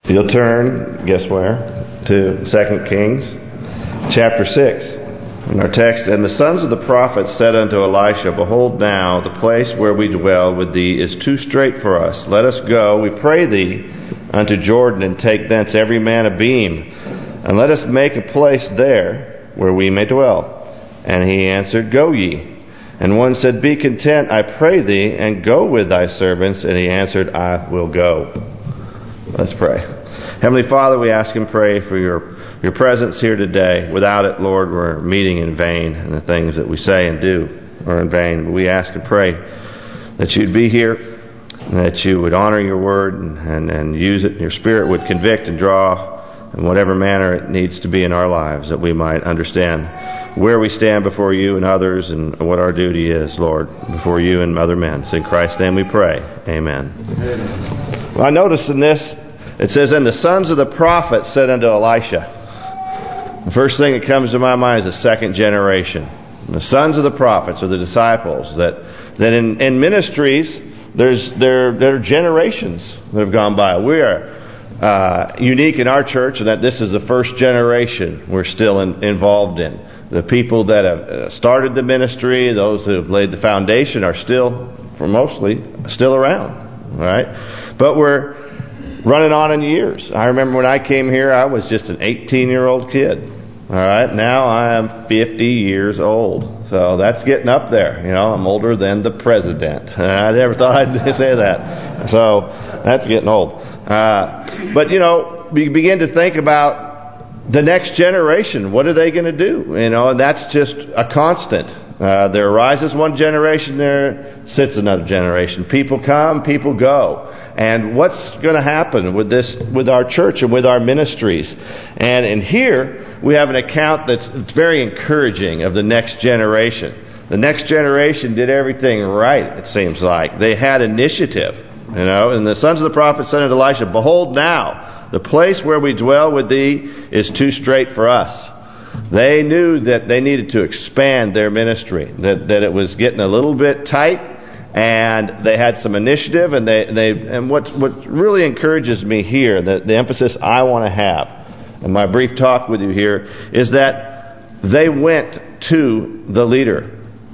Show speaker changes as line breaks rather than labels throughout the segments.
You'll turn, guess where? To 2 Kings chapter 6. In our text, and the sons of the prophets said unto Elisha, Behold now, the place where we dwell with thee is too strait for us. Let us go, we pray thee, unto Jordan, and take thence every man a beam, and let us make a place there where we may dwell. And he answered, Go ye. And one said, Be content, I pray thee, and go with thy servants. And he answered, I will go. Let's pray. Heavenly Father, we ask and pray for your presence here today. Without it, Lord, we're meeting in vain, and the things that we say and do are in vain. But we ask and pray that you'd be here, and that you would honor your word and use it. Your Spirit would convict and draw in whatever manner it needs to be in our lives, that we might understand where we stand before you and others, and what our duty is, Lord, before you and other men. It's in Christ's name we pray. Amen. Well, I notice in this, it says, And the sons of the prophets said unto Elisha. The first thing that comes to my mind is the second generation. The sons of the prophets, or the disciples, that in ministries, there are generations that have gone by. We are unique in our church in that this is the first generation we're still involved in. The people that have started the ministry, those that have laid the foundation, are still, for mostly, still around. All right? But we're running on in years. I remember when I came here, I was just an 18-year-old kid. All right, now I am 50 years old. So that's getting up there. You know, I'm older than the president. I never thought I'd say that. So that's getting old. But, you know, you begin to think about the next generation. What are they going to do? You know, and that's just a constant. There arises one generation, there sits another generation. People come, people go. And what's going to happen with our church and with our ministries? And in here, we have an account that's very encouraging of the next generation. The next generation did everything right, it seems like. They had initiative, you know. And the sons of the prophet said unto Elisha, Behold now, the place where we dwell with thee is too strait for us. They knew that they needed to expand their ministry, that it was getting a little bit tight, and they had some initiative. And what really encourages me here, the emphasis I want to have in my brief talk with you here, is that they went to the leader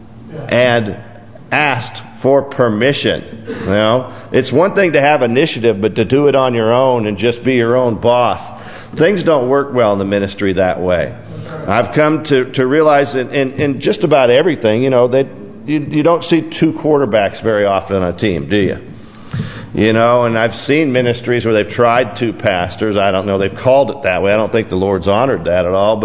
and asked for permission. You know, it's one thing to have initiative, but to do it on your own and just be your own boss, things don't work well in the ministry that way. I've come to realize in just about everything, you know, that you don't see two quarterbacks very often on a team, do you? You know, and I've seen ministries where they've tried two pastors. I don't know, they've called it that way. I don't think the Lord's honored that at all.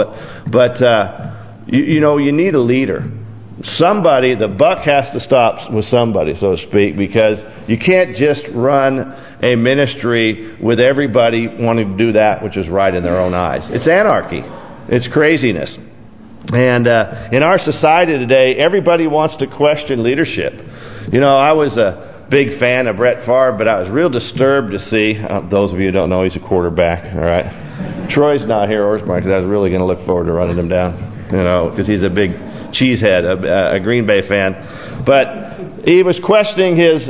But you know, you need a leader. Somebody, the buck has to stop with somebody, so to speak, because you can't just run a ministry with everybody wanting to do that which is right in their own eyes. It's anarchy. It's craziness. And in our society today, everybody wants to question leadership. You know, I was a big fan of Brett Favre, but I was real disturbed to see, those of you who don't know, he's a quarterback, all right? Troy's not here, Orsmar, because I was really going to look forward to running him down, you know, because he's a big cheesehead, a Green Bay fan. But he was questioning his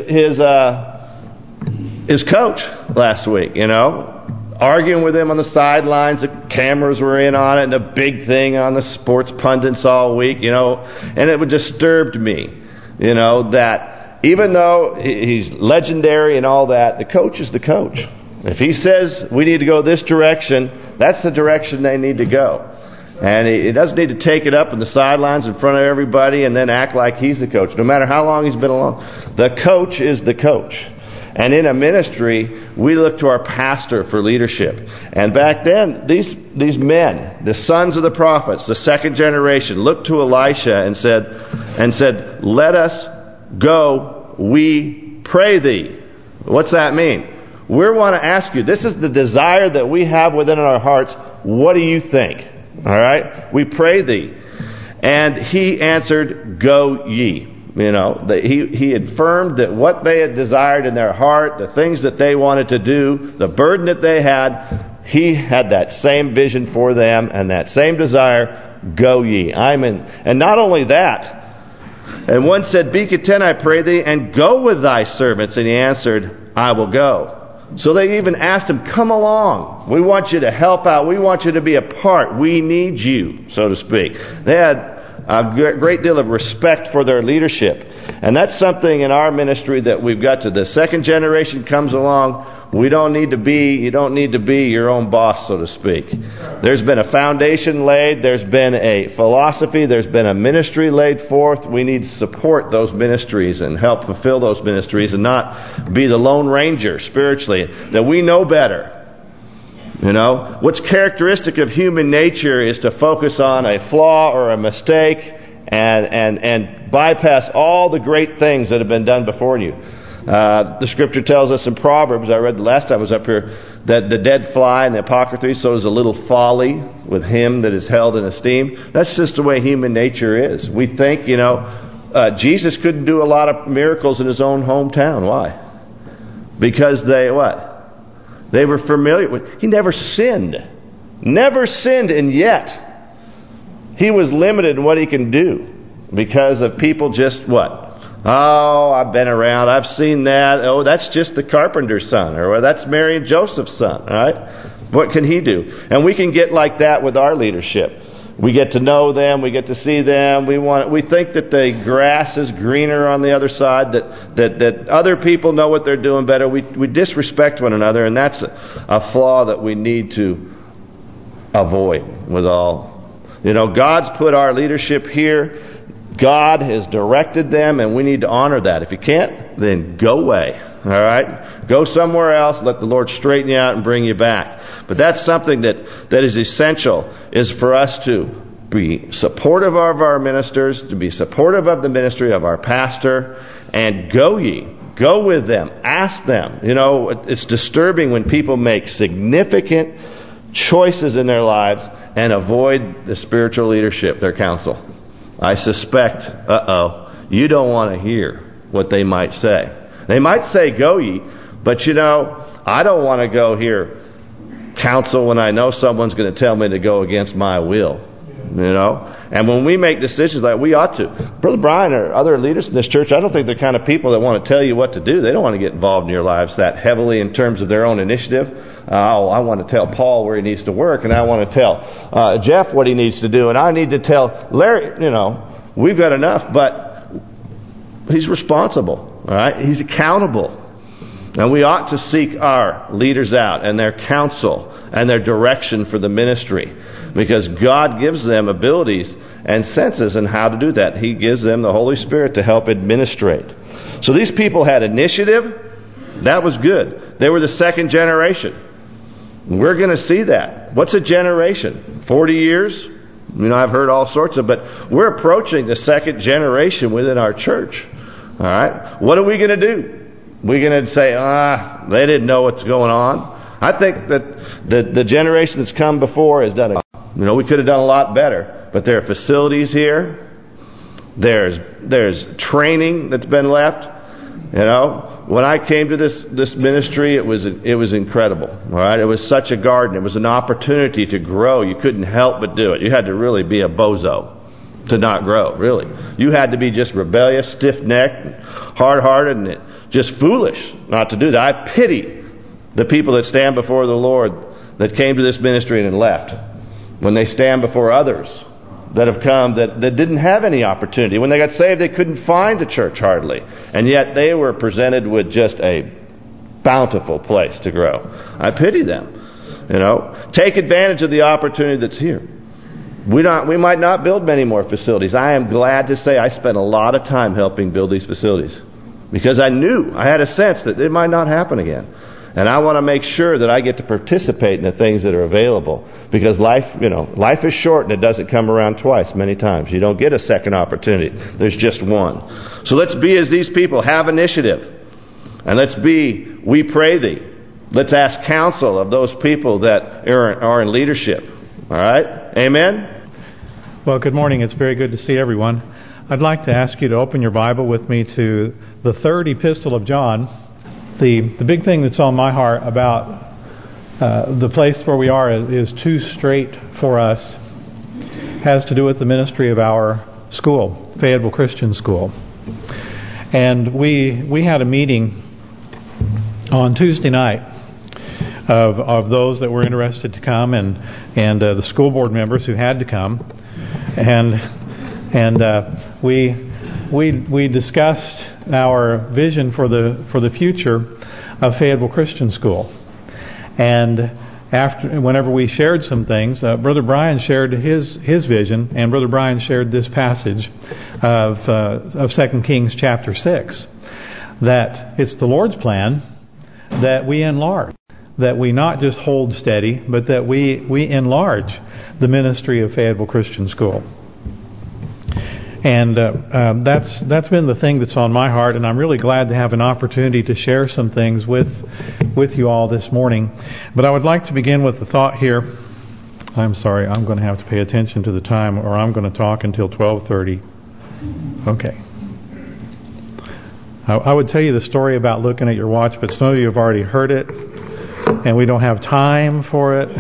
coach last week, you know, arguing with him on the sidelines. The cameras were in on it, and a big thing on the sports pundits all week, you know. And it disturbed me, you know, that even though he's legendary and all that, the coach is the coach. If he says we need to go this direction, that's the direction they need to go. And he doesn't need to take it up in the sidelines in front of everybody and then act like he's the coach, no matter how long he's been along. The coach is the coach. And in a ministry, we look to our pastor for leadership. And back then, these men, the sons of the prophets, the second generation, looked to Elisha and said, Let us go, we pray thee. What's that mean? We want to ask you, this is the desire that we have within our hearts. What do you think? All right? We pray thee. And he answered, Go ye. You know, he affirmed that what they had desired in their heart, the things that they wanted to do, the burden that they had, he had that same vision for them and that same desire. Go ye. And not only that, and one said, Be content, I pray thee, and go with thy servants. And he answered, I will go. So they even asked him, come along. We want you to help out. We want you to be a part. We need you, so to speak. They had a great deal of respect for their leadership. And that's something in our ministry that we've got to. The second generation comes along. You don't need to be your own boss, so to speak. There's been a foundation laid. There's been a philosophy. There's been a ministry laid forth. We need to support those ministries and help fulfill those ministries and not be the Lone Ranger spiritually. That we know better. You know, what's characteristic of human nature is to focus on a flaw or a mistake and bypass all the great things that have been done before you. The scripture tells us in Proverbs, I read the last time I was up here, that the dead fly in the Apocrypha, so is a little folly with him that is held in esteem. That's just the way human nature is. We think, Jesus couldn't do a lot of miracles in his own hometown. Why? Because they were familiar with. He never sinned. Never sinned, and yet he was limited in what he can do because of people just Oh, I've been around. I've seen that. Oh, that's just the carpenter's son. Or that's Mary and Joseph's son. All right? What can he do? And we can get like that with our leadership. We get to know them. We get to see them. We think that the grass is greener on the other side. That other people know what they're doing better. We disrespect one another. And that's a flaw that we need to avoid with all. God's put our leadership here. God has directed them, and we need to honor that. If you can't, then go away. All right? Go somewhere else. Let the Lord straighten you out and bring you back. But that's something that is essential, is for us to be supportive of our ministers, to be supportive of the ministry of our pastor, and go ye. Go with them. Ask them. It's disturbing when people make significant choices in their lives and avoid the spiritual leadership, their counsel. I suspect, you don't want to hear what they might say. They might say, go ye, but I don't want to go hear counsel when I know someone's going to tell me to go against my will. And when we make decisions like we ought to. Brother Brian or other leaders in this church, I don't think they're the kind of people that want to tell you what to do. They don't want to get involved in your lives that heavily in terms of their own initiative. I want to tell Paul where he needs to work, and I want to tell Jeff what he needs to do, and I need to tell Larry, we've got enough, but he's responsible, all right? He's accountable. And we ought to seek our leaders out and their counsel and their direction for the ministry, because God gives them abilities and senses in how to do that. He gives them the Holy Spirit to help administrate. So these people had initiative. That was good. They were the second generation. We're going to see that. What's a generation? 40 years? I've heard all sorts of, but we're approaching the second generation within our church. All right? What are we going to do? We're going to say, they didn't know what's going on. I think that the generation that's come before has done we could have done a lot better, but there are facilities here. There's training that's been left. When I came to this ministry, it was incredible. All right, it was such a garden. It was an opportunity to grow. You couldn't help but do it. You had to really be a bozo to not grow. Really, you had to be just rebellious, stiff-necked, hard-hearted, and just foolish not to do that. I pity the people that stand before the Lord that came to this ministry and left. When they stand before others that have come that didn't have any opportunity. When they got saved, they couldn't find a church hardly. And yet they were presented with just a bountiful place to grow. I pity them. Take advantage of the opportunity that's here. We might not build many more facilities. I am glad to say I spent a lot of time helping build these facilities, because I had a sense that it might not happen again. And I want to make sure that I get to participate in the things that are available, because life is short and it doesn't come around twice many times. You don't get a second opportunity. There's just one. So let's be as these people, have initiative. And let's be, we pray thee. Let's ask counsel of those people that are in leadership. All right? Amen?
Well, good morning. It's very good to see everyone. I'd like to ask you to open your Bible with me to the third epistle of John. The big thing that's on my heart about the place where we are is too straight for us. Has to do with the ministry of our school, Fayetteville Christian School. And we had a meeting on Tuesday night of those that were interested to come, and the school board members who had to come, and we discussed our vision for the future of Fayetteville Christian School. And whenever we shared some things, Brother Brian shared his vision, and Brother Brian shared this passage of 2 Kings chapter 6, that it's the Lord's plan that we enlarge, that we not just hold steady, but that we enlarge the ministry of Fayetteville Christian School. And that's been the thing that's on my heart, and I'm really glad to have an opportunity to share some things with you all this morning. But I would like to begin with the thought here. I'm sorry, I'm going to have to pay attention to the time, or I'm going to talk until 12:30. Okay. I would tell you the story about looking at your watch, but some of you have already heard it, and we don't have time for it.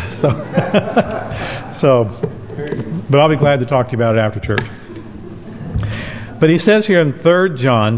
But I'll be glad to talk to you about it after church. But he says here in 3 John,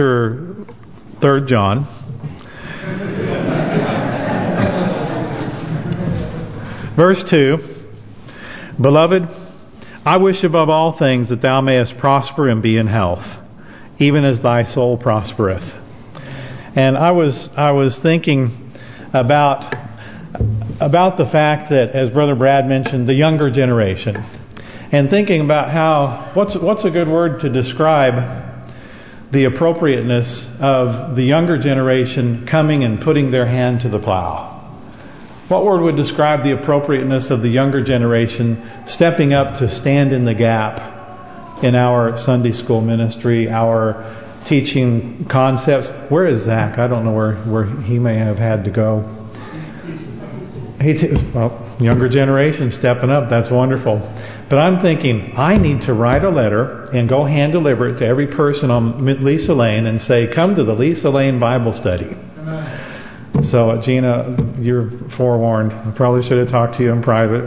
verse 2, Beloved, I wish above all things that thou mayest prosper and be in health, even as thy soul prospereth. And I was thinking about the fact that, as Brother Brad mentioned, the younger generation, and thinking about what's a good word to describe the appropriateness of the younger generation coming and putting their hand to the plow. What word would describe the appropriateness of the younger generation stepping up to stand in the gap in our Sunday school ministry, our teaching concepts? Where is Zach? I don't know where he may have had to go. Younger generation stepping up. That's wonderful. But I'm thinking, I need to write a letter and go hand deliver it to every person on Lisa Lane and say, come to the Lisa Lane Bible study. So, Gina, you're forewarned. I probably should have talked to you in private.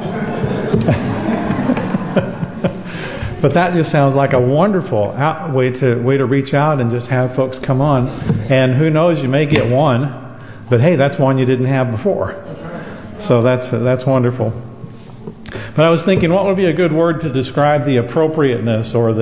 But that just sounds like a wonderful way to reach out and just have folks come on. And who knows, you may get one, but hey, that's one you didn't have before. So that's wonderful. But I was thinking, what would be a good word to describe the appropriateness or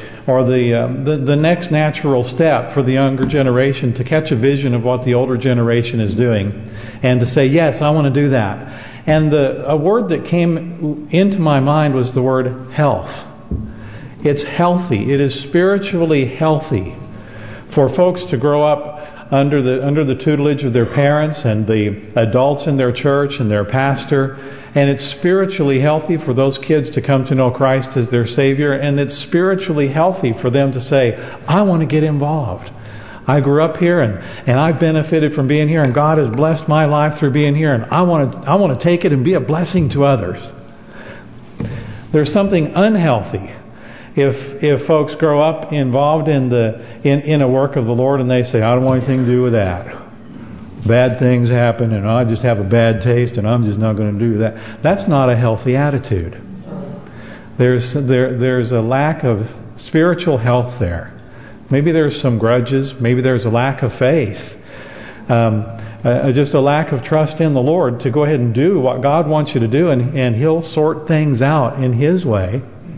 the next natural step for the younger generation to catch a vision of what the older generation is doing, and to say, yes, I want to do that. And a word that came into my mind was the word health. It's healthy. It is spiritually healthy for folks to grow up under the tutelage of their parents and the adults in their church and their pastor. And it's spiritually healthy for those kids to come to know Christ as their Savior. And it's spiritually healthy for them to say, I want to get involved. I grew up here and I've benefited from being here, and God has blessed my life through being here, and I want to take it and be a blessing to others. There's something unhealthy if folks grow up involved in a work of the Lord and they say, I don't want anything to do with that. Bad things happen and I just have a bad taste and I'm just not going to do that. That's not a healthy attitude. There's a lack of spiritual health there. Maybe there's some grudges. Maybe there's a lack of faith. Just a lack of trust in the Lord to go ahead and do what God wants you to do, and He'll sort things out in His way.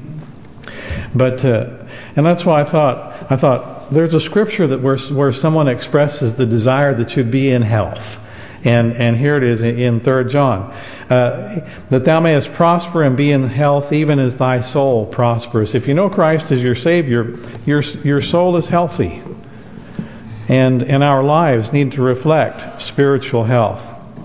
But and that's why I thought there's a scripture that where someone expresses the desire that you be in health, and here it is in 3 John, that thou mayest prosper and be in health, even as thy soul prospers. If you know Christ as your Savior, your soul is healthy, and our lives need to reflect spiritual health.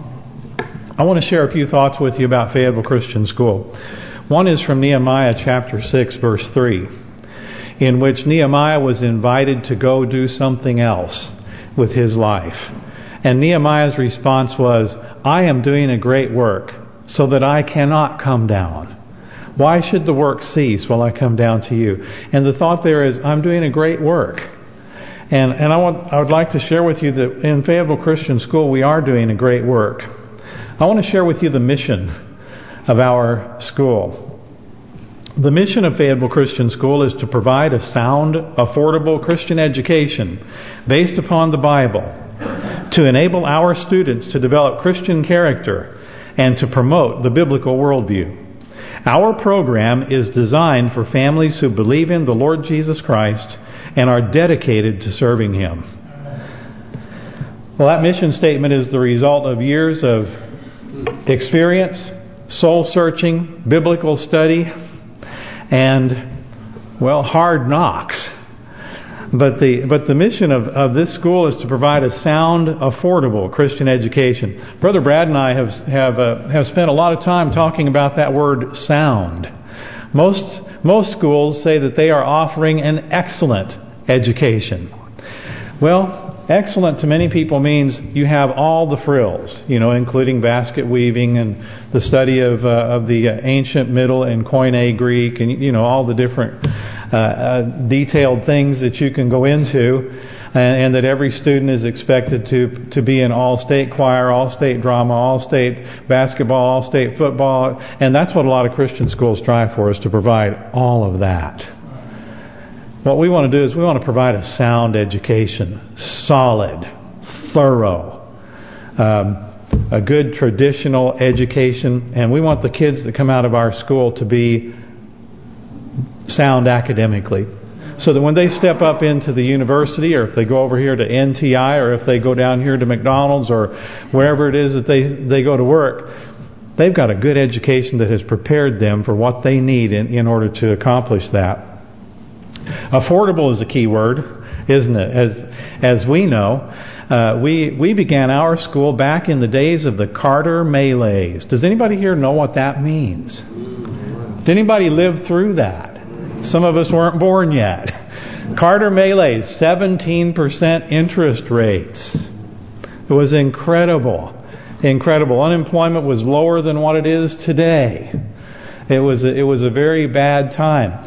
I want to share a few thoughts with you about Fayetteville Christian School. One is from Nehemiah chapter 6, verse 3, in which Nehemiah was invited to go do something else with his life. And Nehemiah's response was, I am doing a great work so that I cannot come down. Why should the work cease while I come down to you? And the thought there is, I'm doing a great work. And I would like to share with you that in Fayetteville Christian School we are doing a great work. I want to share with you the mission of our school. The mission of Fayetteville Christian School is to provide a sound, affordable Christian education based upon the Bible to enable our students to develop Christian character and to promote the biblical worldview. Our program is designed for families who believe in the Lord Jesus Christ and are dedicated to serving Him. Well, that mission statement is the result of years of experience, soul-searching, biblical study, and, well, hard knocks. But the mission of this school is to provide a sound, affordable Christian education. Brother Brad and I have spent a lot of time talking about that word sound. Most schools say that they are offering an excellent education. Well, excellent to many people means you have all the frills, including basket weaving and the study of the ancient Middle and Koine Greek, and all the different detailed things that you can go into, and that every student is expected to be in all-state choir, all-state drama, all-state basketball, all-state football, and that's what a lot of Christian schools strive for, is to provide all of that. What we want to do is we want to provide a sound education, solid, thorough, a good traditional education, and we want the kids that come out of our school to be sound academically, so that when they step up into the university, or if they go over here to NTI, or if they go down here to McDonald's, or wherever it is that they go to work, they've got a good education that has prepared them for what they need in order to accomplish that. Affordable is a key word, isn't it? As we know, we began our school back in the days of the Carter Melees. Does anybody here know what that means? Did anybody live through that? Some of us weren't born yet. Carter Melees, 17% interest rates. It was incredible. Incredible. Unemployment was lower than what it is today. It was a very bad time.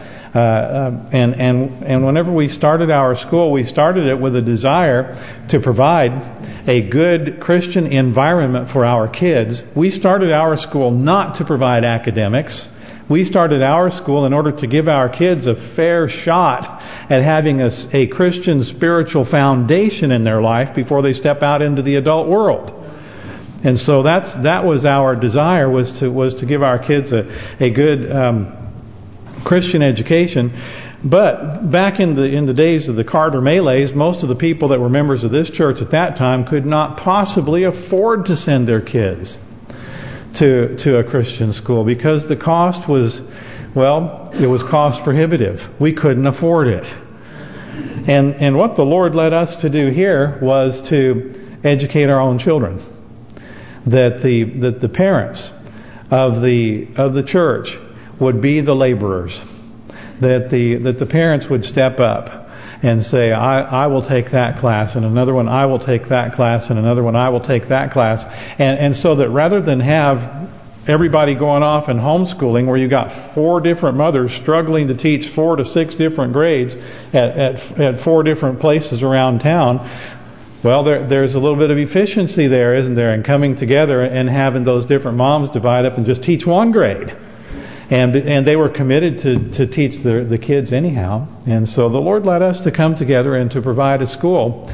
And whenever we started our school, we started it with a desire to provide a good Christian environment for our kids. We started our school not to provide academics. We started our school in order to give our kids a fair shot at having a Christian spiritual foundation in their life before they step out into the adult world. And so that was our desire, was to give our kids a good Christian education. But back in the days of the Carter Melees, most of the people that were members of this church at that time could not possibly afford to send their kids to a Christian school, because the cost was, it was cost prohibitive. We couldn't afford it. And what the Lord led us to do here was to educate our own children. That the parents of the church would be the laborers. That the parents would step up and say, I will take that class, and another one, I will take that class, and another one, I will take that class. And so that rather than have everybody going off and homeschooling, where you got 4 different mothers struggling to teach 4 to 6 different grades at 4 different places around town, well, there's a little bit of efficiency there, isn't there, in coming together and having those different moms divide up and just teach 1 grade. And they were committed to teach the kids anyhow. And so the Lord led us to come together and to provide a school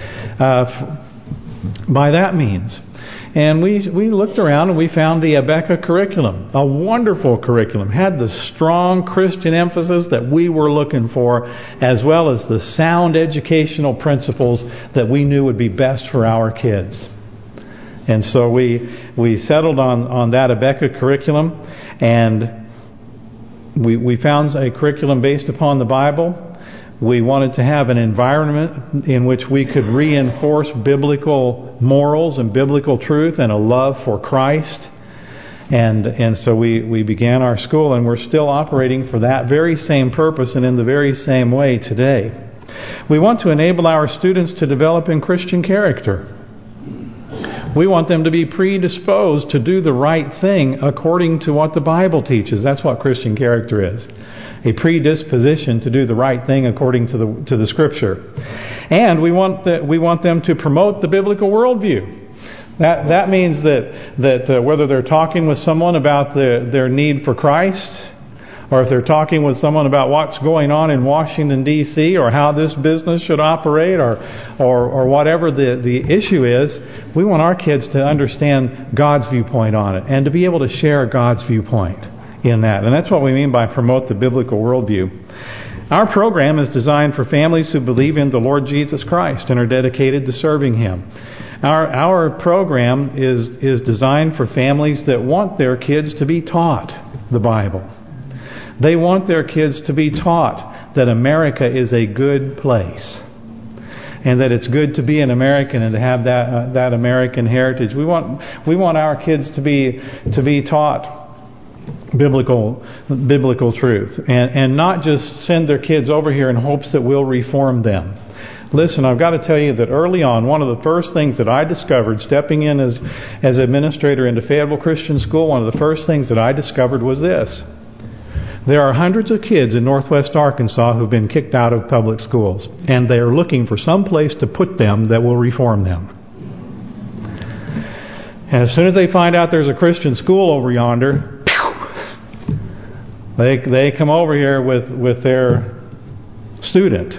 by that means. And we looked around and we found the Abeka curriculum, a wonderful curriculum, had the strong Christian emphasis that we were looking for, as well as the sound educational principles that we knew would be best for our kids. And so we settled on that Abeka curriculum, and we found a curriculum based upon the Bible. We wanted to have an environment in which we could reinforce biblical morals and biblical truth and a love for Christ. And so we began our school, and we're still operating for that very same purpose and in the very same way today. We want to enable our students to develop in Christian character. We want them to be predisposed to do the right thing according to what the Bible teaches. That's what Christian character is. A predisposition to do the right thing according to the Scripture. And we want them to promote the biblical worldview. That means that whether they're talking with someone about their need for Christ, or if they're talking with someone about what's going on in Washington, D.C., or how this business should operate, or whatever the issue is, we want our kids to understand God's viewpoint on it and to be able to share God's viewpoint in that. And that's what we mean by promote the biblical worldview. Our program is designed for families who believe in the Lord Jesus Christ and are dedicated to serving Him. Our program is designed for families that want their kids to be taught the Bible. They want their kids to be taught that America is a good place, and that it's good to be an American and to have that American heritage. We want our kids to be taught biblical truth, and not just send their kids over here in hopes that we'll reform them. Listen, I've got to tell you that early on, one of the first things that I discovered stepping in as administrator into Fayetteville Christian School, one of the first things that I discovered was this. There are hundreds of kids in Northwest Arkansas who've been kicked out of public schools, and they are looking for some place to put them that will reform them. And as soon as they find out there's a Christian school over yonder, they come over here with their student.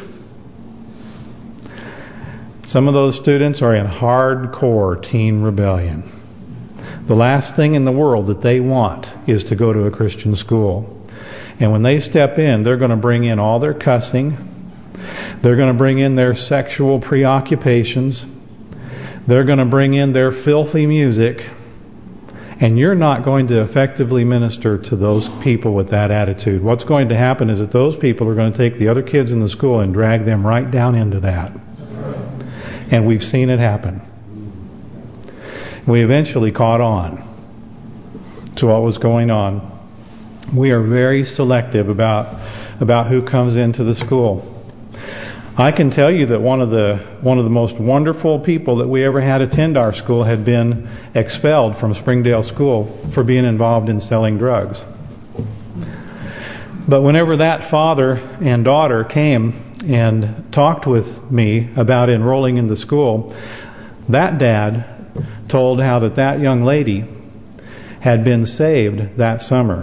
Some of those students are in hardcore teen rebellion. The last thing in the world that they want is to go to a Christian school. And when they step in, they're going to bring in all their cussing. They're going to bring in their sexual preoccupations. They're going to bring in their filthy music. And you're not going to effectively minister to those people with that attitude. What's going to happen is that those people are going to take the other kids in the school and drag them right down into that. And we've seen it happen. We eventually caught on to what was going on. We are very selective about who comes into the school. I can tell you that one of the most wonderful people that we ever had attend our school had been expelled from Springdale School for being involved in selling drugs. But whenever that father and daughter came and talked with me about enrolling in the school, that dad told how that young lady had been saved that summer.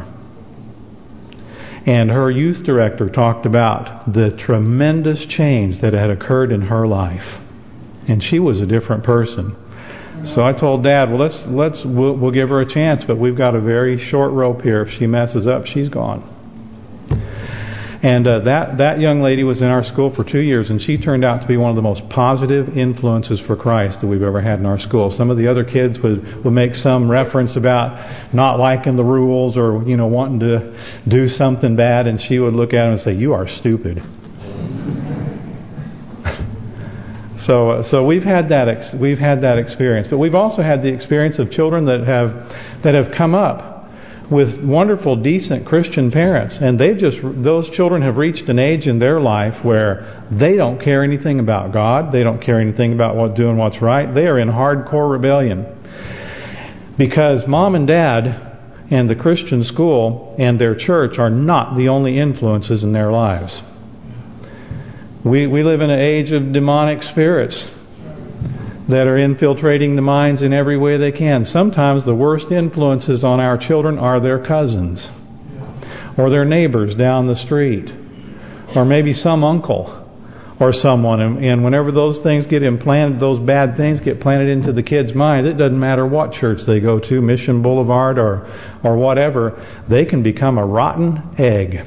And her youth director talked about the tremendous change that had occurred in her life. And she was a different person. So I told Dad, well, we'll give her a chance, but we've got a very short rope here. If she messes up, she's gone. And that young lady was in our school for 2 years, and she turned out to be one of the most positive influences for Christ that we've ever had in our school. Some of the other kids would make some reference about not liking the rules or wanting to do something bad, and she would look at them and say, "You are stupid." So we've had that experience, but we've also had the experience of children that have come up with wonderful, decent Christian parents, and those children have reached an age in their life where they don't care anything about God. They don't care anything about doing what's right. They are in hardcore rebellion because mom and dad and the Christian school and their church are not the only influences in their lives. We live in an age of demonic spirits that are infiltrating the minds in every way they can. Sometimes the worst influences on our children are their cousins or their neighbors down the street or maybe some uncle or someone. And whenever those things get implanted, those bad things get planted into the kid's mind, it doesn't matter what church they go to, Mission Boulevard or whatever, they can become a rotten egg.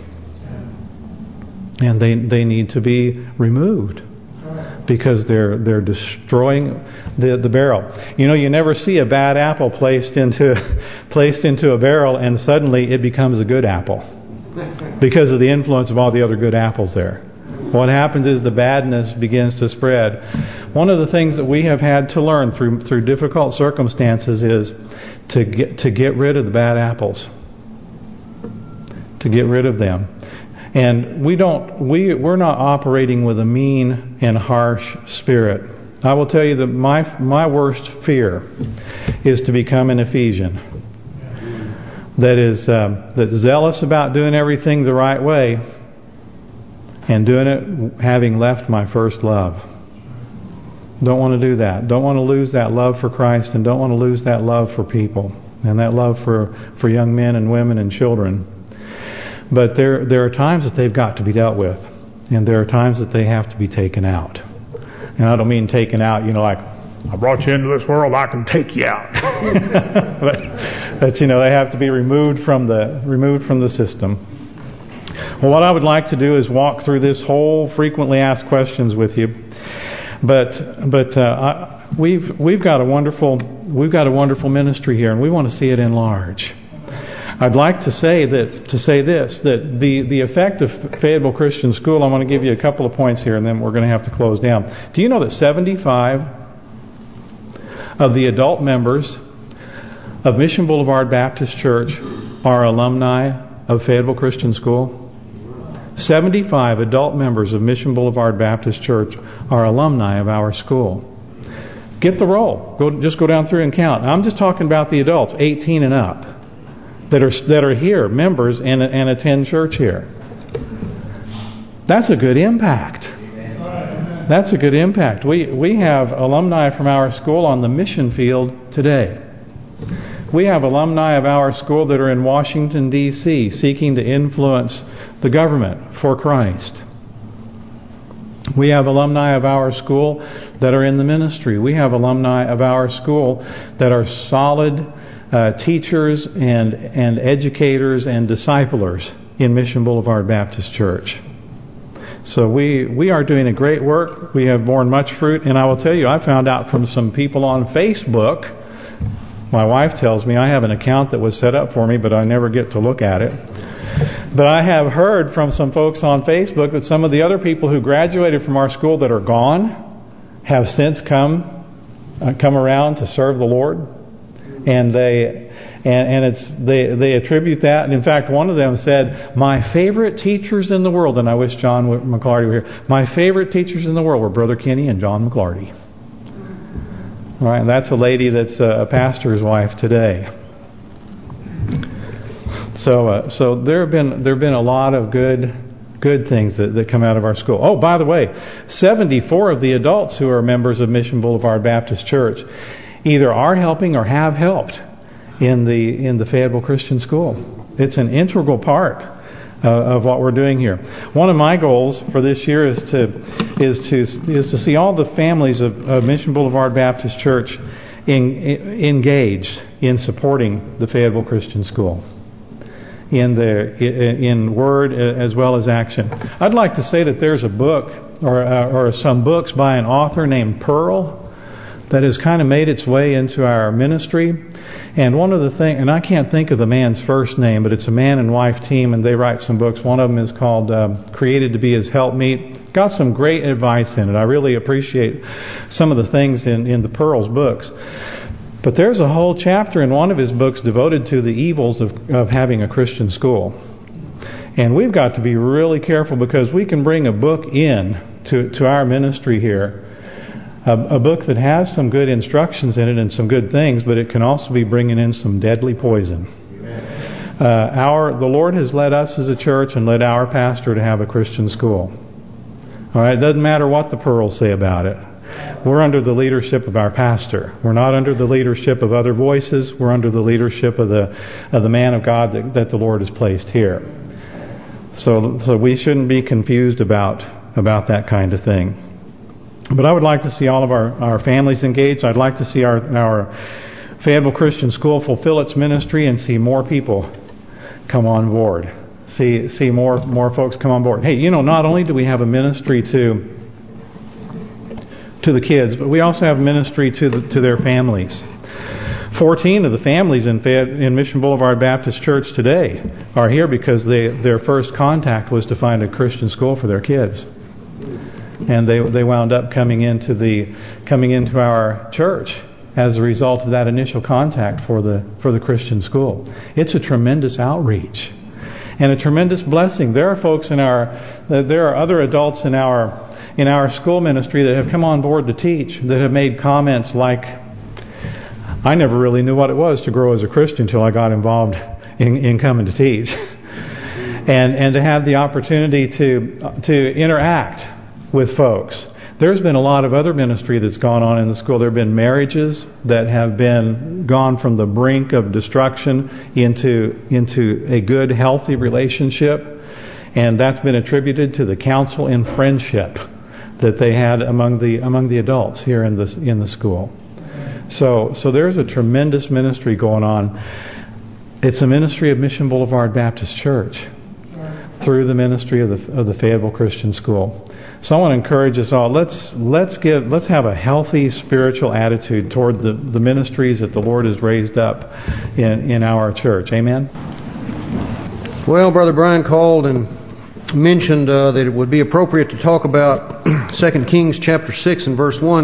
And they need to be removed. Because they're destroying the barrel. You never see a bad apple placed into a barrel and suddenly it becomes a good apple because of the influence of all the other good apples there. What happens is the badness begins to spread. One of the things that we have had to learn through difficult circumstances is to get rid of the bad apples. To get rid of them. And we're not operating with a mean and harsh spirit. I will tell you that my worst fear is to become an Ephesian. That's zealous about doing everything the right way and doing it having left my first love. Don't want to do that. Don't want to lose that love for Christ, and don't want to lose that love for people and that love for young men and women and children. But there are times that they've got to be dealt with, and there are times that they have to be taken out. And I don't mean taken out, like, I brought you into this world, I can take you out. but they have to be removed from the system. Well, what I would like to do is walk through this whole frequently asked questions with you. But we've got a wonderful ministry here, and we want to see it enlarge. I'd like to say this, that the effect of Fayetteville Christian School, I want to give you a couple of points here, and then we're going to have to close down. Do you know that 75 of the adult members of Mission Boulevard Baptist Church are alumni of Fayetteville Christian School? 75 adult members of Mission Boulevard Baptist Church are alumni of our school. Get the roll. Just go down through and count. I'm just talking about the adults, 18 and up, that are here, members, and attend church here. That's a good impact. That's a good impact. We have alumni from our school on the mission field today. We have alumni of our school that are in Washington, D.C., seeking to influence the government for Christ. We have alumni of our school that are in the ministry. We have alumni of our school that are solid teachers and educators and disciplers in Mission Boulevard Baptist Church. So we are doing a great work. We have borne much fruit. And I will tell you, I found out from some people on Facebook. My wife tells me I have an account that was set up for me, but I never get to look at it. But I have heard from some folks on Facebook that some of the other people who graduated from our school that are gone have since come around to serve the Lord, and they attribute that. And in fact, one of them said, "My favorite teachers in the world," and I wish John McClarty were here. "My favorite teachers in the world were Brother Kenny and John McClarty." All right, and that's a lady that's a pastor's wife today. So there have been a lot of good things that come out of our school. Oh, by the way, 74 of the adults who are members of Mission Boulevard Baptist Church either are helping or have helped in the Fayetteville Christian School. It's an integral part of what we're doing here. One of my goals for this year is to see all the families of Mission Boulevard Baptist Church engaged in supporting the Fayetteville Christian School in word as well as action. I'd like to say that there's a book or some books by an author named Pearl that has kind of made its way into our ministry. And one of the things, and I can't think of the man's first name, but it's a man and wife team, and they write some books. One of them is called Created to Be His Helpmeet. Got some great advice in it. I really appreciate some of the things in the Pearl's books. But there's a whole chapter in one of his books devoted to the evils of having a Christian school. And we've got to be really careful, because we can bring a book in to our ministry here, a book that has some good instructions in it and some good things, but it can also be bringing in some deadly poison. The Lord has led us as a church and led our pastor to have a Christian school. All right, it doesn't matter what the Pearls say about it. We're under the leadership of our pastor. We're not under the leadership of other voices. We're under the leadership of the man of God that the Lord has placed here. So we shouldn't be confused about that kind of thing. But I would like to see all of our families engaged. I'd like to see our Fayetteville Christian School fulfill its ministry and see more people come on board. See more folks come on board. Hey, not only do we have a ministry to the kids, but we also have ministry to their families. 14 of the families in Mission Boulevard Baptist Church today are here because their first contact was to find a Christian school for their kids. And they wound up coming into our church as a result of that initial contact for the Christian school. It's a tremendous outreach and a tremendous blessing. There are other adults in our school ministry that have come on board to teach that have made comments like, "I never really knew what it was to grow as a Christian until I got involved in coming to teach," and to have the opportunity to interact with folks There's been a lot of other ministry that's gone on in the school. There have been marriages that have been gone from the brink of destruction into a good, healthy relationship, and that's been attributed to the counsel and friendship that they had among the adults here in the school. So there's a tremendous ministry going on. It's a ministry of Mission Boulevard Baptist Church through the ministry of the Fayetteville Christian School. So I want to encourage us all. Let's have a healthy spiritual attitude toward the ministries that the Lord has raised up in our church. Amen.
Well, Brother Brian called and mentioned that it would be appropriate to talk about 2 Kings chapter 6 and verse 1.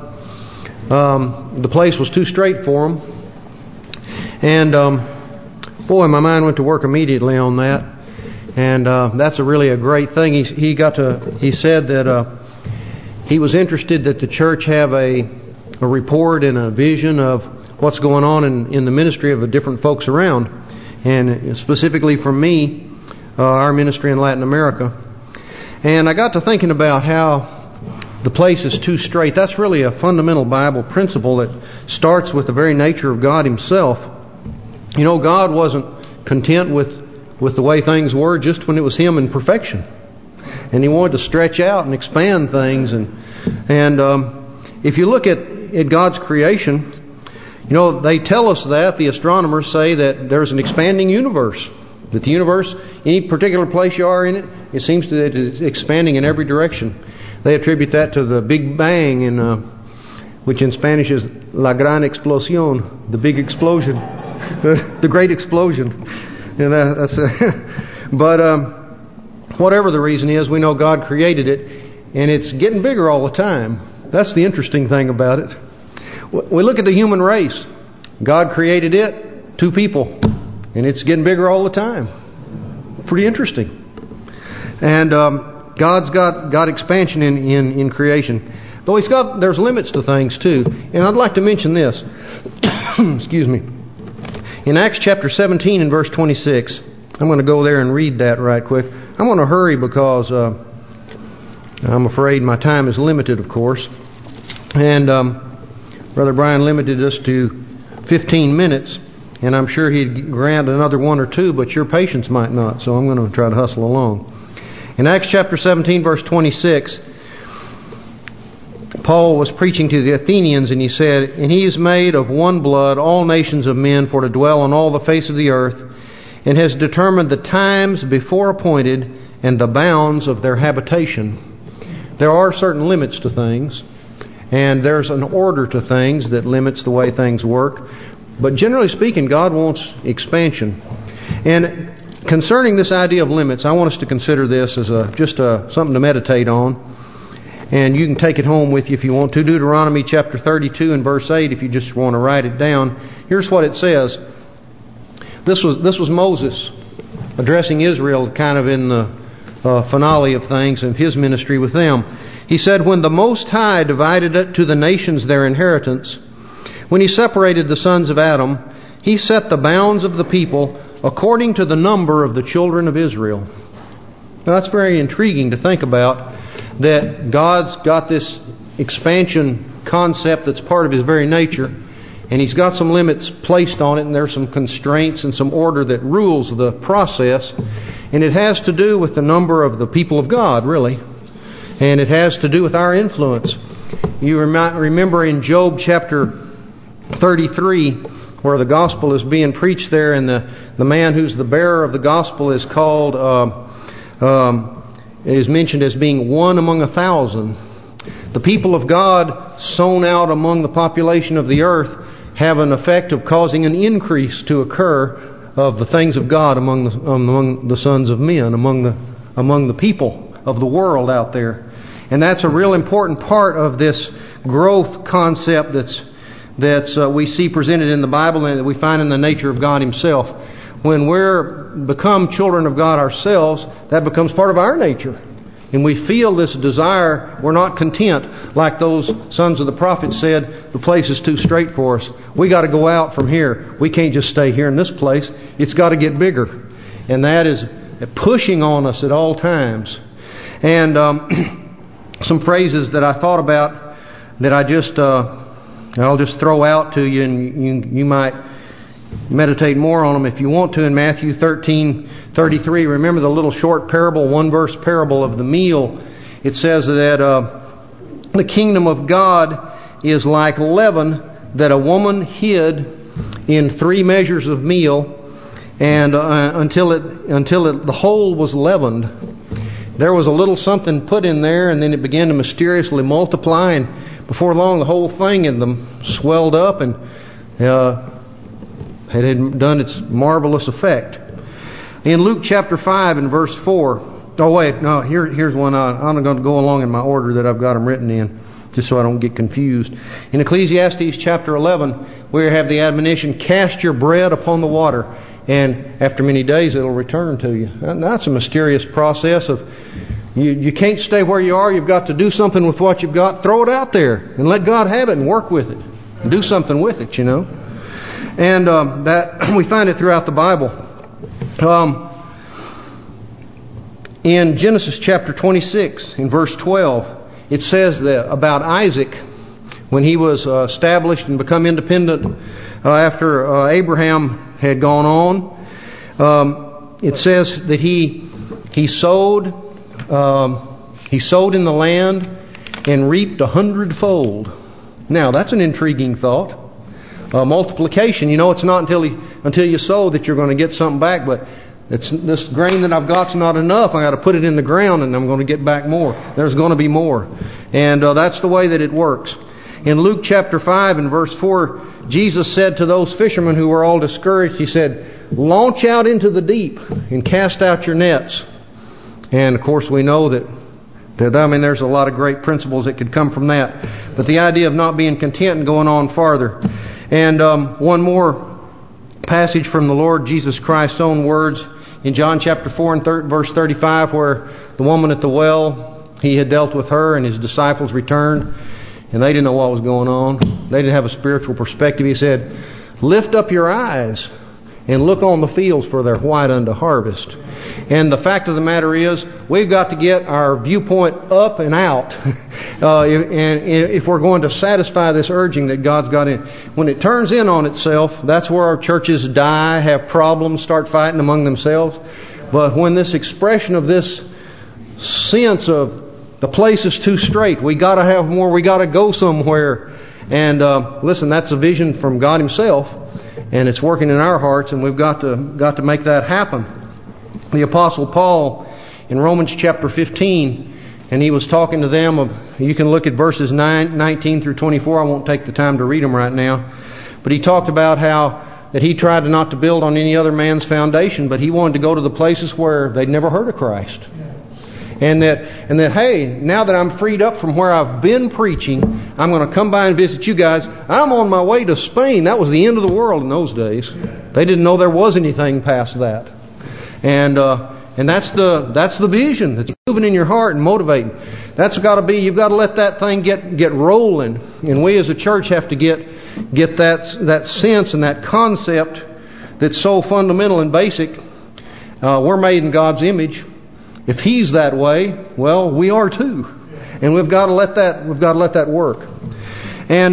The place was too straight for him, and boy, my mind went to work immediately on that. And that's really a great thing. He said that he was interested that the church have a report and a vision of what's going on in the ministry of the different folks around, and specifically for me, our ministry in Latin America. And I got to thinking about how the place is too straight. That's really a fundamental Bible principle that starts with the very nature of God Himself. You know, God wasn't content with the way things were just when it was Him in perfection, and He wanted to stretch out and expand things. And if you look at God's creation, you know, they tell us that the astronomers say that there's an expanding universe. That the universe, any particular place you are in it, it seems that it's expanding in every direction. They attribute that to the Big Bang, which in Spanish is la gran explosión, the big explosion, the great explosion. And but whatever the reason is, we know God created it, and it's getting bigger all the time. That's the interesting thing about it. We look at the human race. God created it, 2 people, and it's getting bigger all the time. Pretty interesting. And God's got expansion in creation, though there's limits to things too. And I'd like to mention this. Excuse me. In Acts chapter 17 and verse 26, I'm going to go there and read that right quick. I'm going to hurry because I'm afraid my time is limited, of course. And Brother Brian limited us to 15 minutes, and I'm sure he'd grant another 1 or 2, but your patience might not, so I'm going to try to hustle along. In Acts chapter 17, verse 26, Paul was preaching to the Athenians, and he said, "And He is made of one blood all nations of men for to dwell on all the face of the earth, and has determined the times before appointed and the bounds of their habitation." There are certain limits to things, and there's an order to things that limits the way things work. But generally speaking, God wants expansion. And concerning this idea of limits, I want us to consider this as just something to meditate on. And you can take it home with you if you want to. Deuteronomy chapter 32 and verse 8, if you just want to write it down. Here's what it says. This was Moses addressing Israel kind of in the finale of things and his ministry with them. He said, "When the Most High divided it to the nations their inheritance, when He separated the sons of Adam, He set the bounds of the people according to the number of the children of Israel." Now that's very intriguing to think about, that God's got this expansion concept that's part of His very nature, and He's got some limits placed on it, and there's some constraints and some order that rules the process, and it has to do with the number of the people of God, really, and it has to do with our influence. You remember in Job chapter 33, where the gospel is being preached there, and the man who's the bearer of the gospel is called is mentioned as being one among 1,000. The people of God sown out among the population of the earth have an effect of causing an increase to occur of the things of God among the sons of men, among the people of the world out there. And that's a real important part of this growth concept that's we see presented in the Bible and that we find in the nature of God Himself. When we're become children of God ourselves, that becomes part of our nature. And we feel this desire. We're not content, like those sons of the prophet said, the place is too straight for us. We got to go out from here. We can't just stay here in this place. It's got to get bigger. And that is pushing on us at all times. And some phrases that I thought about that I'll just throw out to you, and you might meditate more on them if you want to. In Matthew 13:33, remember the little short parable, one-verse parable of the meal. It says that the kingdom of God is like leaven that a woman hid in 3 measures of meal, and until the whole was leavened. There was a little something put in there, and then it began to mysteriously multiply, and before long the whole thing in them swelled up, and it had done its marvelous effect. In Luke chapter 5 and verse 4, oh wait, no, here's one. I'm going to go along in my order that I've got them written in, just so I don't get confused. In Ecclesiastes chapter 11, we have the admonition, cast your bread upon the water, and after many days it'll return to you. And that's a mysterious process of, you can't stay where you are. You've got to do something with what you've got. Throw it out there and let God have it and work with it. And do something with it, you know. And that we find it throughout the Bible. In Genesis chapter 26, in verse 12, it says that about Isaac, when he was established and become independent after Abraham had gone on, it says that he sowed in the land and reaped 100-fold. Now that's an intriguing thought. Multiplication, you know, it's not until you sow that you're going to get something back, but this grain that I've got's not enough. I got to put it in the ground, and I'm going to get back more. There's going to be more, and that's the way that it works. In Luke chapter 5 and verse 4, Jesus said to those fishermen who were all discouraged, He said, "Launch out into the deep and cast out your nets." And of course, we know that there's a lot of great principles that could come from that. But the idea of not being content and going on farther. And one more passage from the Lord Jesus Christ's own words in John chapter 4 and verse 35, where the woman at the well, He had dealt with her and His disciples returned, and they didn't know what was going on. They didn't have a spiritual perspective. He said, "Lift up your eyes and look on the fields, for they're white unto harvest." And the fact of the matter is, we've got to get our viewpoint up and out if we're going to satisfy this urging that God's got in. When it turns in on itself, that's where our churches die, have problems, start fighting among themselves. But when this expression of this sense of the place is too straight, we got to have more, we got to go somewhere. And listen, that's a vision from God Himself, and it's working in our hearts, and we've got to make that happen. The Apostle Paul in Romans chapter 15, and he was talking to them. You can look at verses 19 through 24. I won't take the time to read them right now. But he talked about how that he tried not to build on any other man's foundation, but he wanted to go to the places where they'd never heard of Christ. And that hey, now that I'm freed up from where I've been preaching, I'm going to come by and visit you guys. I'm on my way to Spain. That was the end of the world in those days. They didn't know there was anything past that. And that's the vision that's moving in your heart and motivating. That's got to be, you've got to let that thing get rolling. And we as a church have to get that sense and that concept that's so fundamental and basic. We're made in God's image. If He's that way, well, we are too. And we've got to let that work. And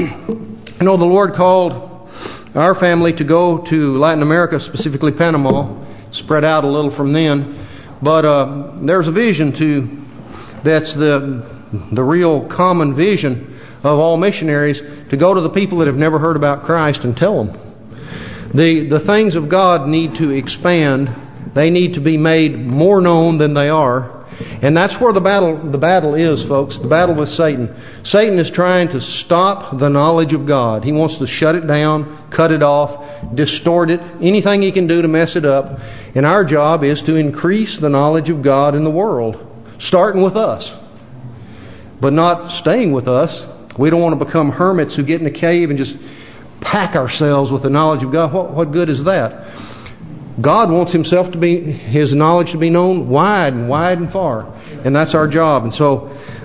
you know, the Lord called our family to go to Latin America, specifically Panama. Spread out a little from then, but there's a vision that's the real common vision of all missionaries, to go to the people that have never heard about Christ and tell them. The things of God need to expand. They need to be made more known than they are. And that's where the battle is, folks. The battle with Satan. Satan is trying to stop the knowledge of God. He wants to shut it down, cut it off, distort it, anything he can do to mess it up. And our job is to increase the knowledge of God in the world, starting with us, but not staying with us. We don't want to become hermits who get in a cave and just pack ourselves with the knowledge of God. What good is that? God wants Himself to be, His knowledge to be known wide and far. And that's our job. And so,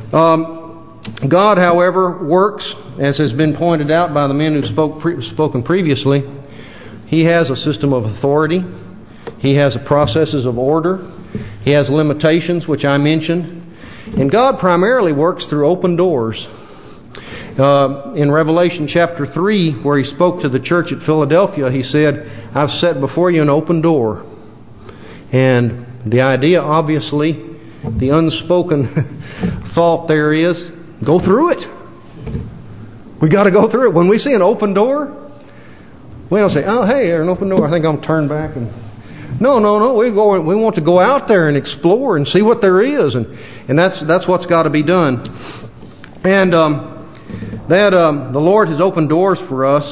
God, however, works, as has been pointed out by the men who've spoken previously. He has a system of authority. He has processes of order. He has limitations, which I mentioned. And God primarily works through open doors. In Revelation chapter 3, where He spoke to the church at Philadelphia, He said, I've set before you an open door. And the idea, obviously, the unspoken thought there is, go through it. We got to go through it. When we see an open door, we don't say, oh, hey, there's an open door. I think I'm turn back. And No. We want to go out there and explore and see what there is. And that's what's got to be done. And the Lord has opened doors for us.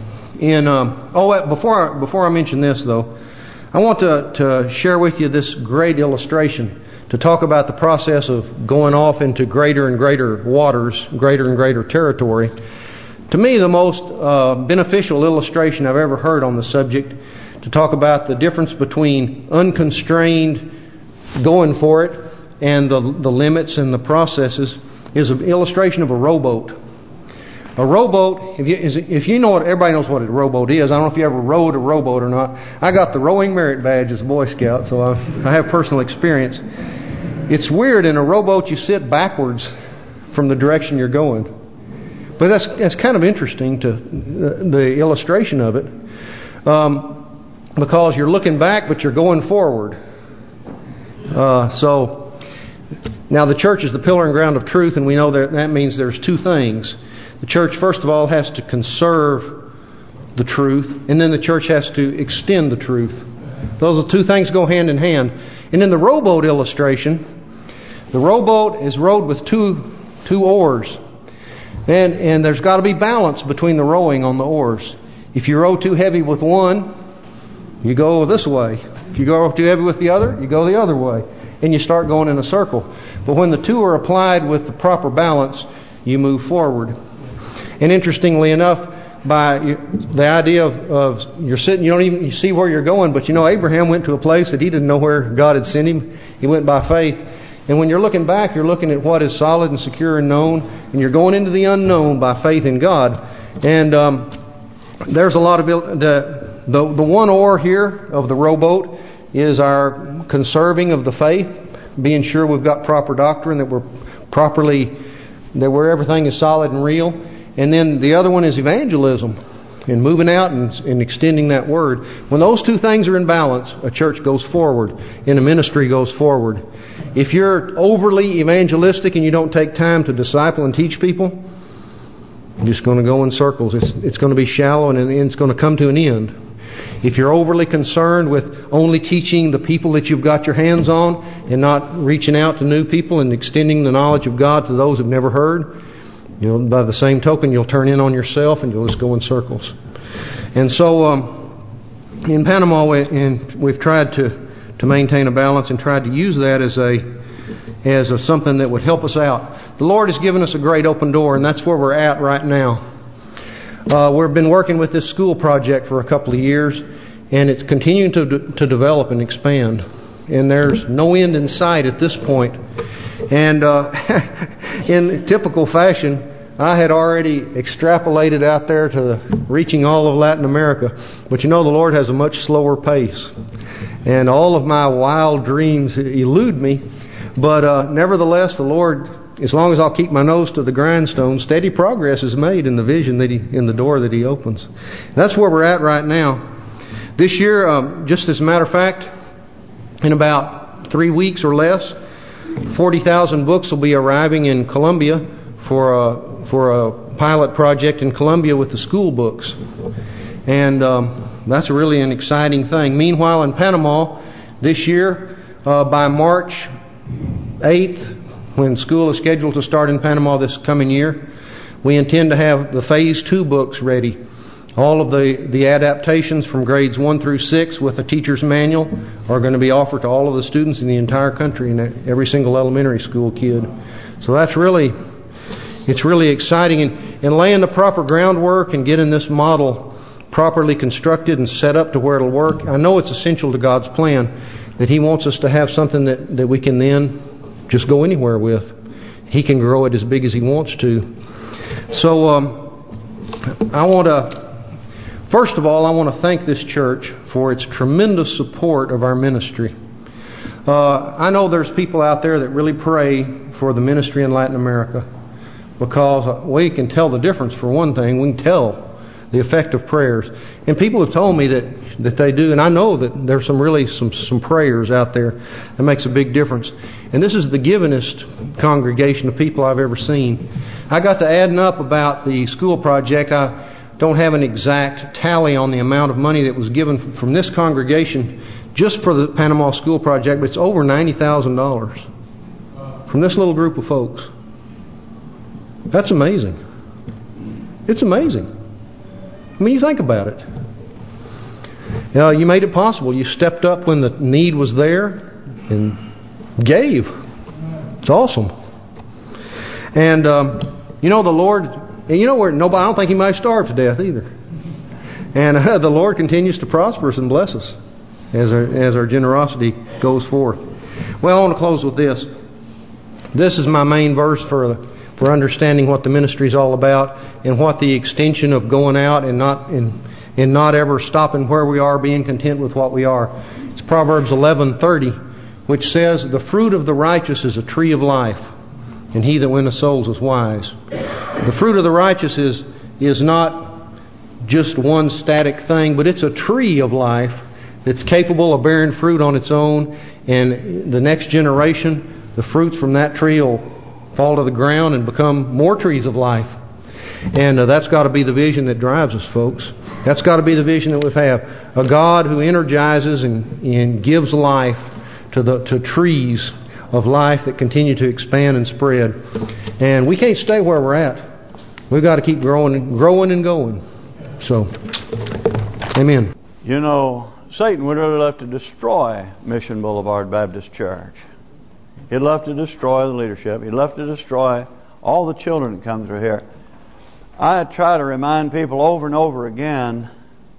Before I mention this, though, I want to share with you this great illustration to talk about the process of going off into greater and greater waters, greater and greater territory. To me, the most beneficial illustration I've ever heard on the subject, to talk about the difference between unconstrained going for it and the limits and the processes, is an illustration of a rowboat. A rowboat, if you know what, everybody knows what a rowboat is. I don't know if you ever rowed a rowboat or not. I got the rowing merit badge as a Boy Scout, so I have personal experience. It's weird, in a rowboat you sit backwards from the direction you're going. But that's kind of interesting, to the illustration of it. Because you're looking back, but you're going forward. So now the church is the pillar and ground of truth, and we know that means there's two things. The church, first of all, has to conserve the truth, and then the church has to extend the truth. Those two things go hand in hand. And in the rowboat illustration, the rowboat is rowed with two oars. And there's got to be balance between the rowing on the oars. If you row too heavy with one, you go this way. If you go too heavy with the other, you go the other way. And you start going in a circle. But when the two are applied with the proper balance, you move forward. And interestingly enough, by the idea of you're sitting, you see where you're going, but Abraham went to a place that he didn't know where God had sent him. He went by faith. And when you're looking back, you're looking at what is solid and secure and known, and you're going into the unknown by faith in God. And there's a lot of the one oar here of the rowboat is our conserving of the faith, being sure we've got proper doctrine, that where everything is solid and real. And then the other one is evangelism, and moving out and extending that word. When those two things are in balance, a church goes forward and a ministry goes forward. If you're overly evangelistic and you don't take time to disciple and teach people, you're just going to go in circles. It's going to be shallow, and it's going to come to an end. If you're overly concerned with only teaching the people that you've got your hands on and not reaching out to new people and extending the knowledge of God to those who've never heard, by the same token, you'll turn in on yourself and you'll just go in circles. And so in Panama, we've tried to maintain a balance and tried to use that as something that would help us out. The Lord has given us a great open door, and that's where we're at right now. We've been working with this school project for a couple of years, and it's continuing to develop and expand. And there's no end in sight at this point. And in typical fashion, I had already extrapolated out there to reaching all of Latin America. But the Lord has a much slower pace. And all of my wild dreams elude me. But nevertheless, the Lord, as long as I'll keep my nose to the grindstone, steady progress is made in the vision in the door that He opens. That's where we're at right now. This year, just as a matter of fact, in about 3 weeks or less, 40,000 books will be arriving in Colombia for a pilot project in Colombia with the school books. And that's really an exciting thing. Meanwhile, in Panama, this year, by March 8th, when school is scheduled to start in Panama this coming year, we intend to have the Phase 2 books ready. All of the adaptations from grades 1 through 6 with a teacher's manual are going to be offered to all of the students in the entire country and every single elementary school kid. So it's really exciting. And laying the proper groundwork and getting this model properly constructed and set up to where it'll work. I know it's essential to God's plan that He wants us to have something that we can then just go anywhere with. He can grow it as big as He wants to. So first of all, I want to thank this church for its tremendous support of our ministry. I know there's people out there that really pray for the ministry in Latin America, because we can tell the difference. For one thing, we can tell the effect of prayers. And people have told me that they do, and I know that there's some prayers out there that makes a big difference. And this is the givenest congregation of people I've ever seen. I got to adding up about the school project. I don't have an exact tally on the amount of money that was given from this congregation just for the Panama School Project, but it's over $90,000 from this little group of folks. That's amazing. It's amazing. I mean, you think about it. You made it possible. You stepped up when the need was there and gave. It's awesome. And the Lord, where nobody, I don't think He might starve to death either. And the Lord continues to prosper us and bless us as our generosity goes forth. Well, I want to close with this. This is my main verse for understanding what the ministry is all about, and what the extension of going out and not ever stopping where we are, being content with what we are. It's Proverbs 11:30, which says, "The fruit of the righteous is a tree of life, and he that winneth souls is wise." The fruit of the righteous is not just one static thing, but it's a tree of life that's capable of bearing fruit on its own, and the next generation, the fruits from that tree will fall to the ground and become more trees of life. And that's got to be the vision that drives us, folks. That's got to be the vision that we have. A God who energizes and gives life to trees of life that continue to expand and spread. And we can't stay where we're at. We've got to keep growing and going. So, amen.
Satan would really love to destroy Mission Boulevard Baptist Church. He'd love to destroy the leadership. He'd love to destroy all the children that come through here. I try to remind people over and over again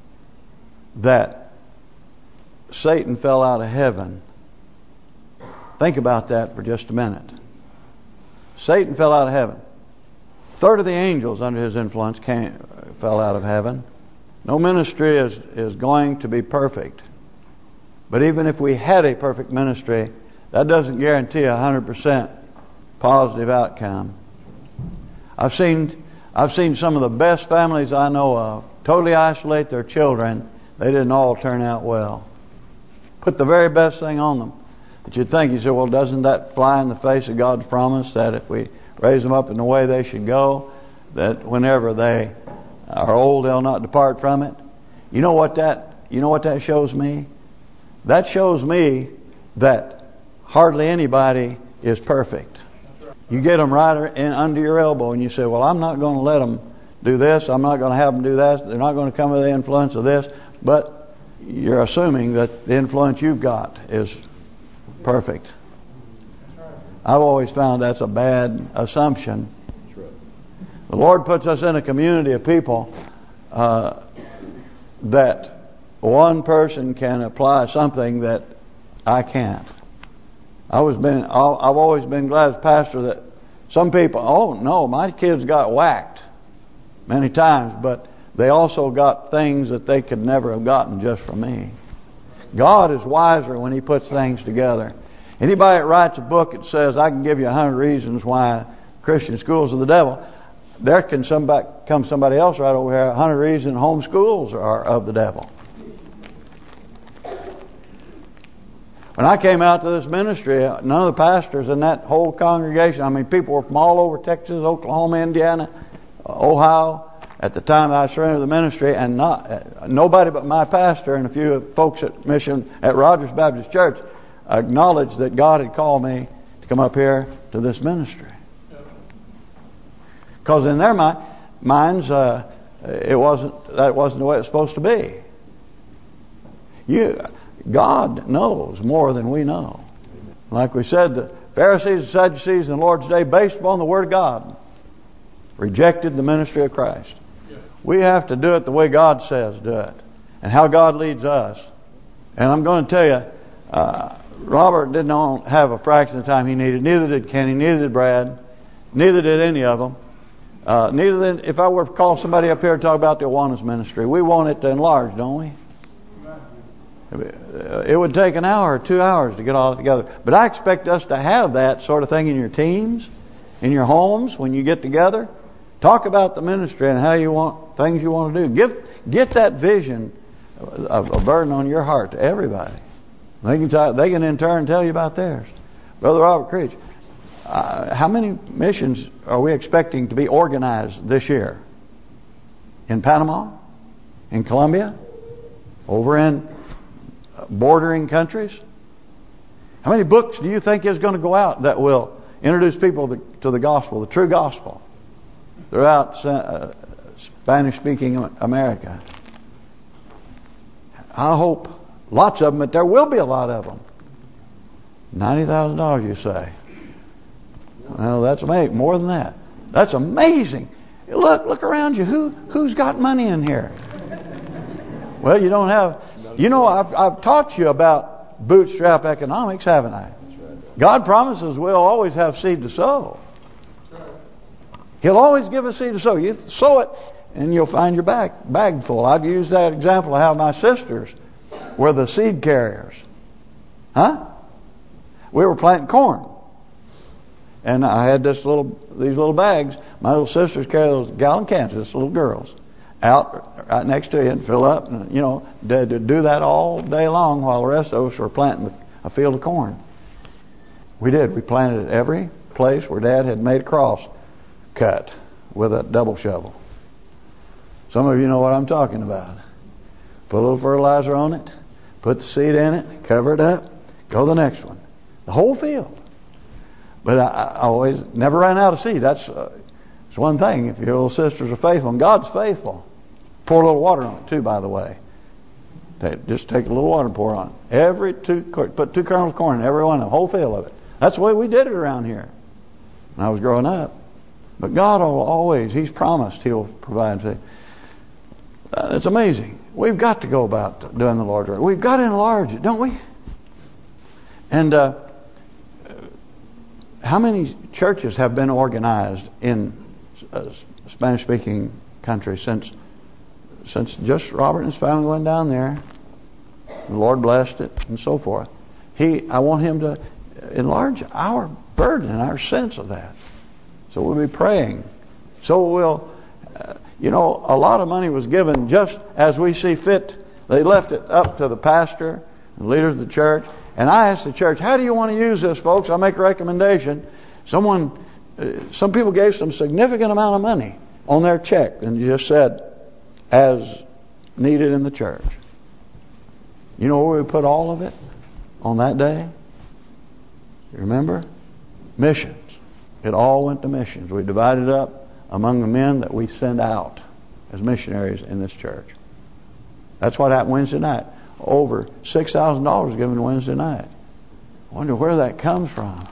that Satan fell out of heaven. Think about that for just a minute. Satan fell out of heaven. A third of the angels under his influence fell out of heaven. No ministry is going to be perfect. But even if we had a perfect ministry, that doesn't guarantee a 100% positive outcome. I've seen some of the best families I know of totally isolate their children. They didn't all turn out well. Put the very best thing on them. But you'd think, you say, well, doesn't that fly in the face of God's promise that if we raise them up in the way they should go, that whenever they are old, they'll not depart from it? You know what that shows me? That shows me that hardly anybody is perfect. You get them right under your elbow and you say, well, I'm not going to let them do this. I'm not going to have them do that. They're not going to come with the influence of this. But you're assuming that the influence you've got is perfect. I've always found that's a bad assumption. The Lord puts us in a community of people that one person can apply something that I can't. I've always been glad as pastor that some people, oh no, my kids got whacked many times, but they also got things that they could never have gotten just from me. God is wiser when He puts things together. Anybody that writes a book that says, I can give you 100 reasons why Christian schools are the devil, there can come somebody else right over here, 100 reasons home schools are of the devil. When I came out to this ministry, none of the pastors in that whole congregation, people were from all over Texas, Oklahoma, Indiana, Ohio, at the time I surrendered the ministry, and nobody but my pastor and a few folks at Rogers Baptist Church acknowledged that God had called me to come up here to this ministry. Because in their minds, that wasn't the way it's supposed to be. God knows more than we know. Like we said, the Pharisees and Sadducees in the Lord's day, based upon the Word of God, rejected the ministry of Christ. We have to do it the way God says do it, and how God leads us. And I'm going to tell you, Robert didn't have a fraction of the time he needed. Neither did Kenny. Neither did Brad. Neither did any of them. If I were to call somebody up here and talk about the Awanas ministry, we want it to enlarge, don't we? It would take an hour or 2 hours to get all together. But I expect us to have that sort of thing in your teams, in your homes, when you get together. Talk about the ministry and how you want things you want to do. Get that vision of a burden on your heart to everybody. They can in turn tell you about theirs. Brother Robert Creech, how many missions are we expecting to be organized this year? In Panama? In Colombia? Over in bordering countries? How many books do you think is going to go out that will introduce people to the gospel, the true gospel, throughout Spanish-speaking America? I hope lots of them, but there will be a lot of them. $90,000, you say? Well, that's amazing. More than that. That's amazing. Look around you. Who's got money in here? Well, you don't have. You know, I've taught you about bootstrap economics, haven't I? God promises we'll always have seed to sow. He'll always give us seed to sow. You sow it, and you'll find your bag full. I've used that example of how my sisters were the seed carriers. Huh? We were planting corn. And I had these little bags. My little sisters carry those gallon cans, just little girls, out right next to you and fill up. And, you know, they do that all day long while the rest of us were planting a field of corn. We did. We planted at every place where Dad had made a cross cut with a double shovel. Some of you know what I'm talking about. Put a little fertilizer on it, put the seed in it, cover it up, go to the next one. The whole field. But I always never ran out of seed. That's it's one thing. If your little sisters are faithful, and God's faithful, pour a little water on it too. By the way, just take a little water and pour on it. Put 2 kernels of corn in every one, the whole field of it. That's the way we did it around here when I was growing up. But God will always, He's promised He'll provide. It's amazing. We've got to go about doing the Lord's work. We've got to enlarge it, don't we? And how many churches have been organized in Spanish-speaking countries since just Robert and his family went down there? The Lord blessed it and so forth. I want Him to enlarge our burden and our sense of that. So we'll be praying. So we'll, you know, a lot of money was given just as we see fit. They left it up to the pastor and leaders of the church. And I asked the church, how do you want to use this, folks? I'll make a recommendation. Some people gave some significant amount of money on their check and just said, as needed in the church. You know where we put all of it on that day? You remember? Missions. It all went to missions. We divided up among the men that we send out as missionaries in this church. That's what happened Wednesday night. Over $6,000 given Wednesday night. I wonder where that comes from.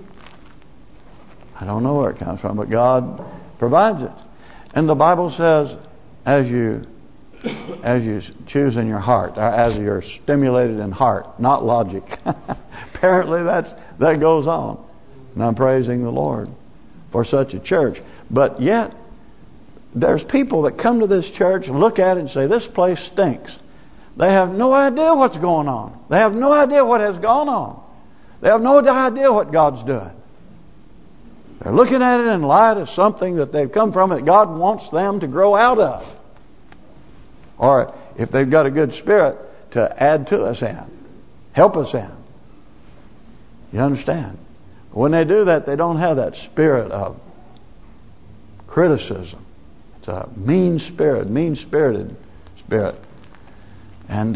I don't know where it comes from, but God provides it. And the Bible says, as you choose in your heart, as you're stimulated in heart, not logic. Apparently that goes on. And I'm praising the Lord for such a church. But yet, there's people that come to this church and look at it and say, this place stinks. They have no idea what's going on. They have no idea what has gone on. They have no idea what God's doing. They're looking at it in light of something that they've come from that God wants them to grow out of. Or if they've got a good spirit, to add to us in. Help us in. You understand? When they do that, they don't have that spirit of criticism. It's a mean-spirited spirit. And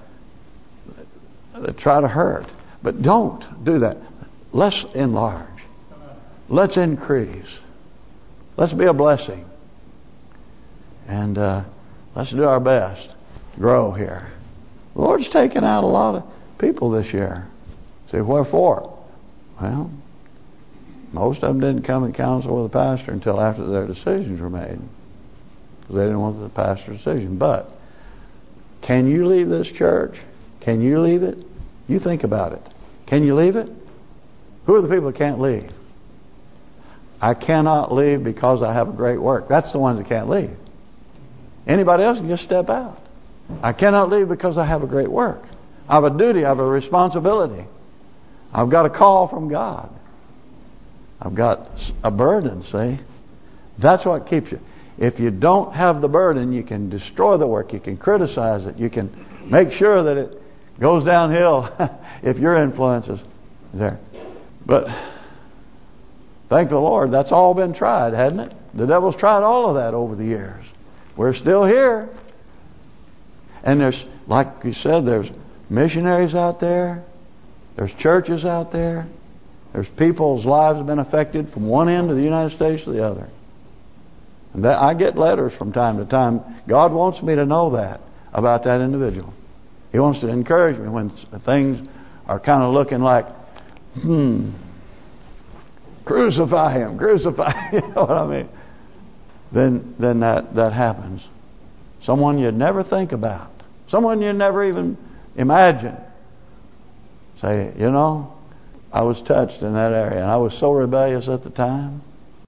they try to hurt. But don't do that. Let's enlarge. Let's increase. Let's be a blessing. And let's do our best to grow here. The Lord's taken out a lot of people this year. Say, what for? Well, most of them didn't come and counsel with the pastor until after their decisions were made. Because they didn't want the pastor's decision. But can you leave this church? Can you leave it? You think about it. Can you leave it? Who are the people that can't leave? I cannot leave because I have a great work. That's the ones that can't leave. Anybody else can just step out. I cannot leave because I have a great work. I have a duty. I have a responsibility. I've got a call from God. I've got a burden, see? That's what keeps you. If you don't have the burden, you can destroy the work. You can criticize it. You can make sure that it goes downhill if your influence is there. But thank the Lord, that's all been tried, hasn't it? The devil's tried all of that over the years. We're still here. And there's, like you said, there's missionaries out there. There's churches out there. There's people's lives have been affected from one end of the United States to the other. And that, I get letters from time to time. God wants me to know that about that individual. He wants to encourage me when things are kind of looking like, crucify him, crucify him. You know what I mean? Then that happens. Someone you'd never think about. Someone you'd never even imagine. Say, you know, I was touched in that area. And I was so rebellious at the time.